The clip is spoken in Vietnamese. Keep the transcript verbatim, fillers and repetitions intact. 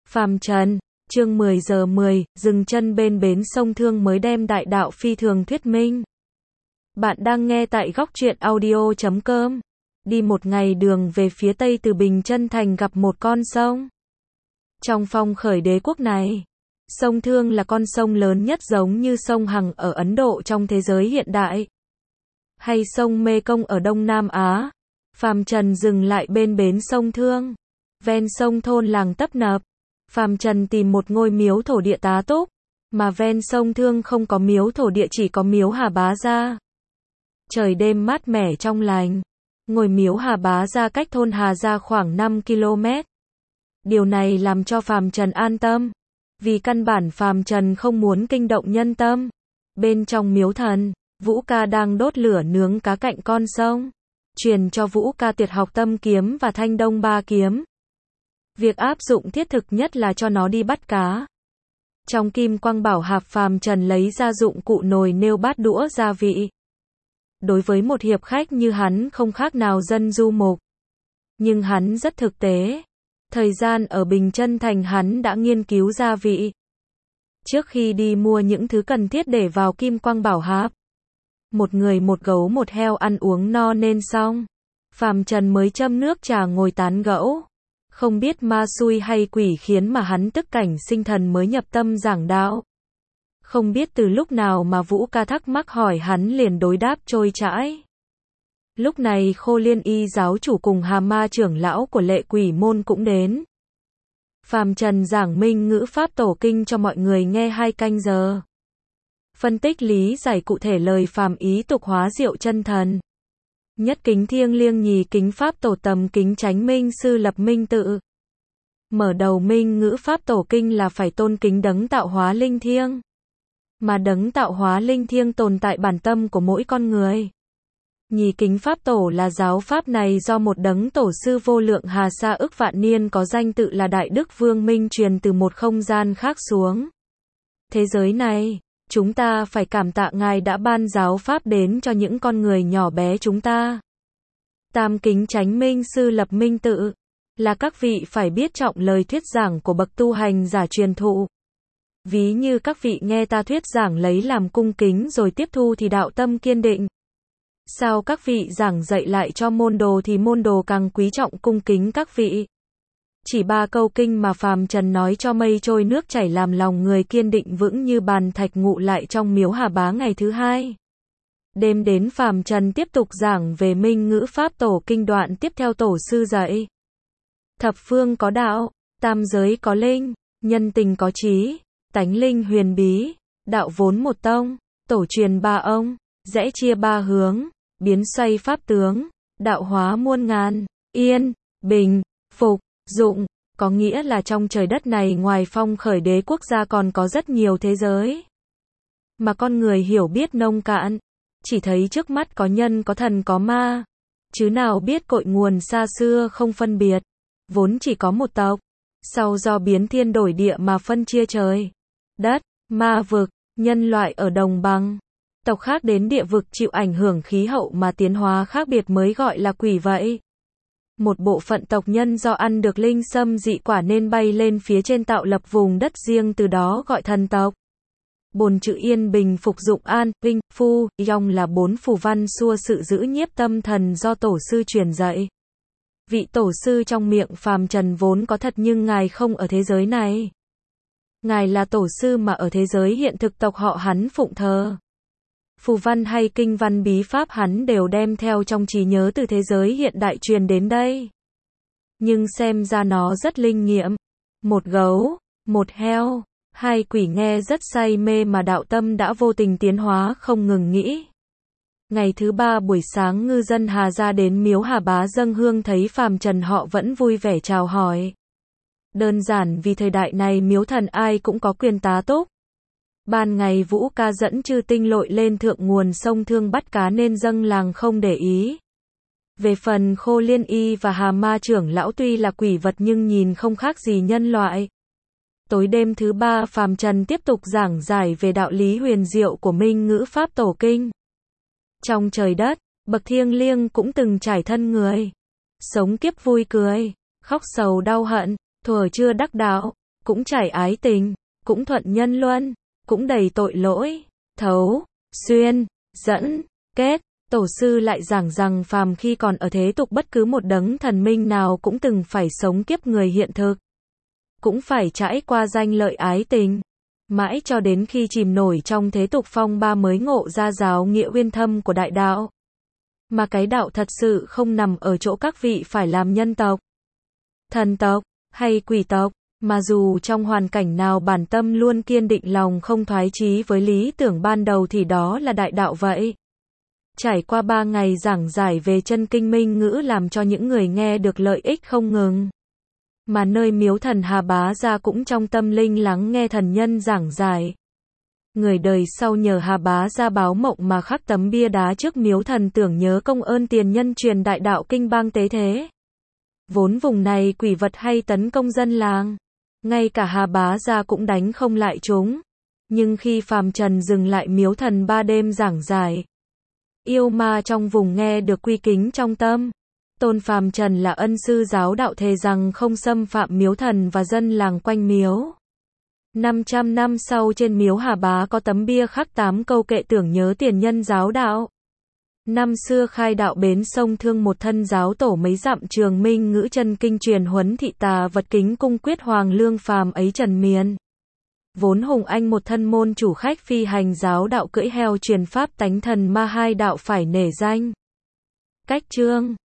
Phàm trần, chương mười giờ mười, dừng chân bên bến sông Thương mới đem đại đạo phi thường thuyết minh. Bạn đang nghe tại góc truyện audio chấm com. Đi một ngày đường về phía tây từ Bình Chân Thành gặp một con sông. Trong phong khởi đế quốc này, sông Thương là con sông lớn nhất giống như sông Hằng ở Ấn Độ trong thế giới hiện đại, hay sông Mekong ở Đông Nam Á. Phàm trần dừng lại bên bến sông Thương. Ven sông thôn làng tấp nập. Phàm trần tìm một ngôi miếu thổ địa tá túc, mà ven sông Thương không có miếu thổ địa, chỉ có miếu Hà Bá Gia. Trời đêm mát mẻ trong lành. Ngôi miếu Hà Bá Gia cách thôn Hà Gia khoảng năm ki lô mét. Điều này làm cho Phàm trần an tâm, vì căn bản Phàm trần không muốn kinh động nhân tâm. Bên trong miếu thần, Vũ Ca đang đốt lửa nướng cá cạnh con sông, truyền cho Vũ Ca tuyệt học tâm kiếm và thanh đông ba kiếm. Việc áp dụng thiết thực nhất là cho nó đi bắt cá. Trong kim quang bảo hạp, Phàm trần lấy ra dụng cụ nồi nêu bát đũa gia vị. Đối với một hiệp khách như hắn không khác nào dân du mục. Nhưng hắn rất thực tế. Thời gian ở Bình Chân Thành hắn đã nghiên cứu gia vị. Trước khi đi mua những thứ cần thiết để vào kim quang bảo hạp. Một người một gấu một heo ăn uống no nên xong. Phàm trần mới châm nước trà ngồi tán gẫu. Không biết ma xui hay quỷ khiến mà hắn tức cảnh sinh thần mới nhập tâm giảng đạo. Không biết từ lúc nào mà Vũ Ca thắc mắc hỏi, hắn liền đối đáp trôi chãi. Lúc này Khô Liên Y giáo chủ cùng Hà Ma trưởng lão của Lệ Quỷ môn cũng đến. Phàm trần giảng minh ngữ pháp tổ kinh cho mọi người nghe hai canh giờ. Phân tích lý giải cụ thể lời phàm ý tục hóa diệu chân thần. Nhất kính thiêng liêng, nhì kính pháp tổ tầm kính chánh minh sư lập minh tự. Mở đầu minh ngữ pháp tổ kinh là phải tôn kính đấng tạo hóa linh thiêng. Mà đấng tạo hóa linh thiêng tồn tại bản tâm của mỗi con người. Nhì kính pháp tổ là giáo pháp này do một đấng tổ sư vô lượng hà sa ức vạn niên có danh tự là Đại Đức Vương Minh truyền từ một không gian khác xuống thế giới này. Chúng ta phải cảm tạ Ngài đã ban giáo pháp đến cho những con người nhỏ bé chúng ta. Tam kính chánh minh sư lập minh tự, là các vị phải biết trọng lời thuyết giảng của bậc tu hành giả truyền thụ. Ví như các vị nghe ta thuyết giảng lấy làm cung kính rồi tiếp thu thì đạo tâm kiên định. Sao các vị giảng dạy lại cho môn đồ thì môn đồ càng quý trọng cung kính các vị. Chỉ ba câu kinh mà Phàm trần nói cho mây trôi nước chảy, làm lòng người kiên định vững như bàn thạch. Ngụ lại trong miếu Hà Bá ngày thứ hai. Đêm đến Phàm trần tiếp tục giảng về minh ngữ pháp tổ kinh. Đoạn tiếp theo tổ sư dạy: thập phương có đạo, tam giới có linh, nhân tình có trí, tánh linh huyền bí, đạo vốn một tông, tổ truyền ba ông, rẽ chia ba hướng, biến xoay pháp tướng, đạo hóa muôn ngàn, yên, bình, phục, dụng. Có nghĩa là trong trời đất này ngoài phong khởi đế quốc gia còn có rất nhiều thế giới mà con người hiểu biết nông cạn, chỉ thấy trước mắt có nhân có thần có ma, chứ nào biết cội nguồn xa xưa không phân biệt, vốn chỉ có một tộc, sau do biến thiên đổi địa mà phân chia trời, đất, ma vực, nhân loại ở đồng bằng, tộc khác đến địa vực chịu ảnh hưởng khí hậu mà tiến hóa khác biệt mới gọi là quỷ vậy. Một bộ phận tộc nhân do ăn được linh sâm dị quả nên bay lên phía trên tạo lập vùng đất riêng, từ đó gọi thần tộc. Bổn chữ yên bình phục dụng an, vinh, phu, yong là bốn phù văn xua sự giữ nhiếp tâm thần do tổ sư truyền dạy. Vị tổ sư trong miệng Phàm trần vốn có thật nhưng Ngài không ở thế giới này. Ngài là tổ sư mà ở thế giới hiện thực tộc họ hắn phụng thờ. Phù văn hay kinh văn bí pháp hắn đều đem theo trong trí nhớ từ thế giới hiện đại truyền đến đây. Nhưng xem ra nó rất linh nghiệm. Một gấu, một heo, hai quỷ nghe rất say mê mà đạo tâm đã vô tình tiến hóa không ngừng nghĩ. Ngày thứ ba buổi sáng, ngư dân Hà Gia đến miếu Hà Bá dâng hương, thấy Phàm trần họ vẫn vui vẻ chào hỏi. Đơn giản vì thời đại này miếu thần ai cũng có quyền tá túc. Ban ngày Vũ Ca dẫn chư tinh lội lên thượng nguồn sông Thương bắt cá nên dâng làng không để ý. Về phần Khô Liên Y và Hà Ma trưởng lão tuy là quỷ vật nhưng nhìn không khác gì nhân loại. Tối đêm thứ ba, Phàm trần tiếp tục giảng giải về đạo lý huyền diệu của minh ngữ pháp tổ kinh. Trong trời đất, bậc thiêng liêng cũng từng trải thân người. Sống kiếp vui cười, khóc sầu đau hận, thuở chưa đắc đạo, cũng trải ái tình, cũng thuận nhân luân, cũng đầy tội lỗi, thấu, xuyên, dẫn, kết. Tổ sư lại giảng rằng phàm khi còn ở thế tục bất cứ một đấng thần minh nào cũng từng phải sống kiếp người hiện thực, cũng phải trải qua danh lợi ái tình, mãi cho đến khi chìm nổi trong thế tục phong ba mới ngộ ra giáo nghĩa uyên thâm của đại đạo. Mà cái đạo thật sự không nằm ở chỗ các vị phải làm nhân tộc, thần tộc, hay quỷ tộc, mà dù trong hoàn cảnh nào bản tâm luôn kiên định lòng không thoái chí với lý tưởng ban đầu thì đó là đại đạo vậy. Trải qua ba ngày giảng giải về chân kinh minh ngữ làm cho những người nghe được lợi ích không ngừng. Mà nơi miếu thần Hà Bá Gia cũng trong tâm linh lắng nghe thần nhân giảng giải. Người đời sau nhờ Hà Bá Gia báo mộng mà khắc tấm bia đá trước miếu thần tưởng nhớ công ơn tiền nhân truyền đại đạo kinh bang tế thế. Vốn vùng này quỷ vật hay tấn công dân làng, ngay cả Hà Bá Gia cũng đánh không lại chúng. Nhưng khi phàm trần dừng lại miếu thần ba đêm giảng giải, yêu ma trong vùng nghe được quy kính trong tâm. Tôn phàm trần là ân sư giáo đạo thề rằng không xâm phạm miếu thần và dân làng quanh miếu. năm trăm năm sau trên miếu Hà Bá có tấm bia khắc tám câu kệ tưởng nhớ tiền nhân giáo đạo. Năm xưa khai đạo bến sông Thương một thân giáo tổ mấy dặm trường minh ngữ chân kinh truyền huấn thị tà vật kính cung quyết hoàng lương phàm ấy trần miền. Vốn hùng anh một thân môn chủ khách phi hành giáo đạo cưỡi heo truyền pháp tánh thần ma hai đạo phải nể danh. Cách chương